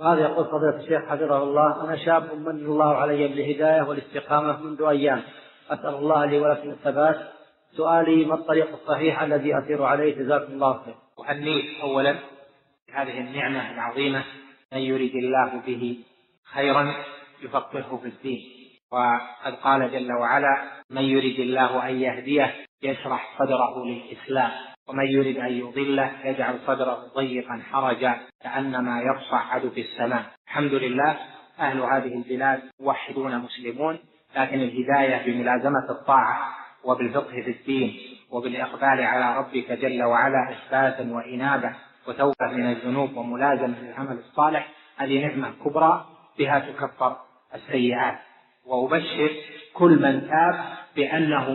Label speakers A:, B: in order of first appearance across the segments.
A: وهذا يقول فضيلة الشيخ حفظه الله: أنا شاب من الله علي بالهداية والاستقامة منذ أيام، أسأل الله لي ولكم الثبات. سؤالي: ما الطريق الصحيح الذي أسير عليه؟ جزاكم الله خير.
B: أهنيك أولا هذه النعمة العظيمة، من يريد الله به خيرا يفقهه في الدين. وقد قال جل وعلا: من يريد الله أن يهديه يشرح صدره للإسلام، ومن يريد أن يضله يجعل صدره ضيقا حرجا كأنما يصعد في السماء. الحمد لله، أهل هذه البلاد موحدون مسلمون، لكن الهداية بملازمة الطاعة وبالفقه في الدين وبالإقبال على ربك جل وعلا إثباتا وإنابة وتوبة من الذنوب وملازمة العمل الصالح، هذه نعمة كبرى بها تكفر السيئات. وأبشر كل من تاب بأنه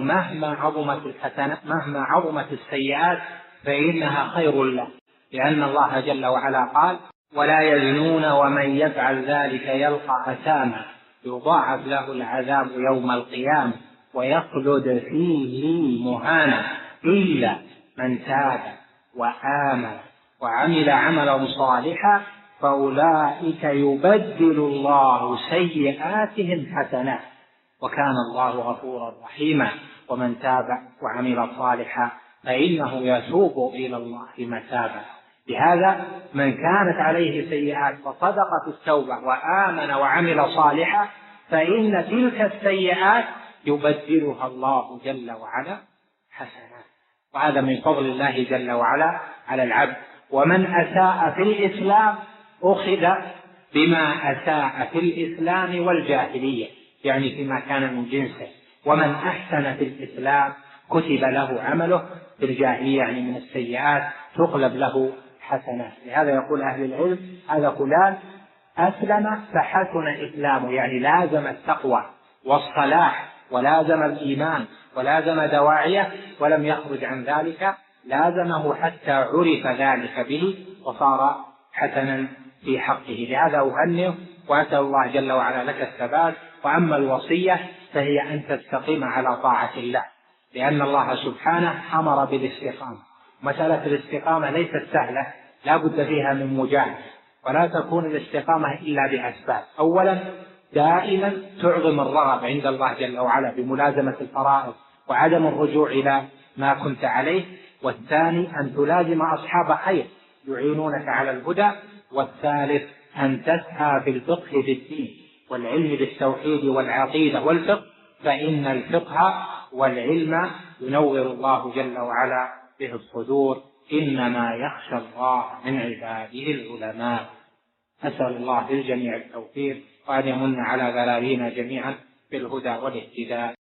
B: مهما عظمت السيئات فإنها خير له، لأن الله جل وعلا قال: ولا يزنون ومن يفعل ذلك يلقى أثاما يضاعف له العذاب يوم القيامة ويخلد فيه مهانا إلا من تاب وآمن وعمل عملا صالحا فأولئك يبدل الله سيئاتهم حسنات وكان الله غفورا رحيما. ومن تاب وعمل صالحا فإنه يتوب إلى الله متابا. بهذا من كانت عليه سيئات فصدق في التوبة وآمن وعمل صالحا فإن تلك السيئات يبدلها الله جل وعلا حسنات، وهذا من فضل الله جل وعلا على العبد. ومن أساء في الإسلام أخذ بما أساء في الإسلام والجاهلية، يعني فيما كان من جنسه. ومن أحسن في الإسلام كتب له عمله في الجاهلية، يعني من السيئات تقلب له حسنات. لهذا يقول أهل العلم: هذا فلان أسلم فحسن إسلامه، يعني لازم التقوى والصلاح ولازم الإيمان ولازم دواعيه ولم يخرج عن ذلك، لازمه حتى عرف ذلك به وصار حسنا في حقه. لهذا أهنئ وأسأل الله جل وعلا لك الثبات. وأما الوصية فهي أن تستقيم على طاعة الله، لأن الله سبحانه أمر بالاستقامة. مسألة الاستقامة ليست سهلة، لا بد فيها من مجاهدة، ولا تكون الاستقامة إلا بأسباب. أولا دائما تعظم الرغب عند الله جل وعلا بملازمة الفرائض وعدم الرجوع إلى ما كنت عليه. والثاني أن تلازم أصحاب خير يعينونك على الهدى. والثالث أن تسعى في الفقه في الدين والعلم بالتوحيد والعقيدة والفقه، فإن الفقه والعلم ينور الله جل وعلا به الصدور. إنما يخشى الله من عباده العلماء. أسأل الله للجميع التوفيق وأن يمن على ذلالين جميعا بالهدى والاهتداء.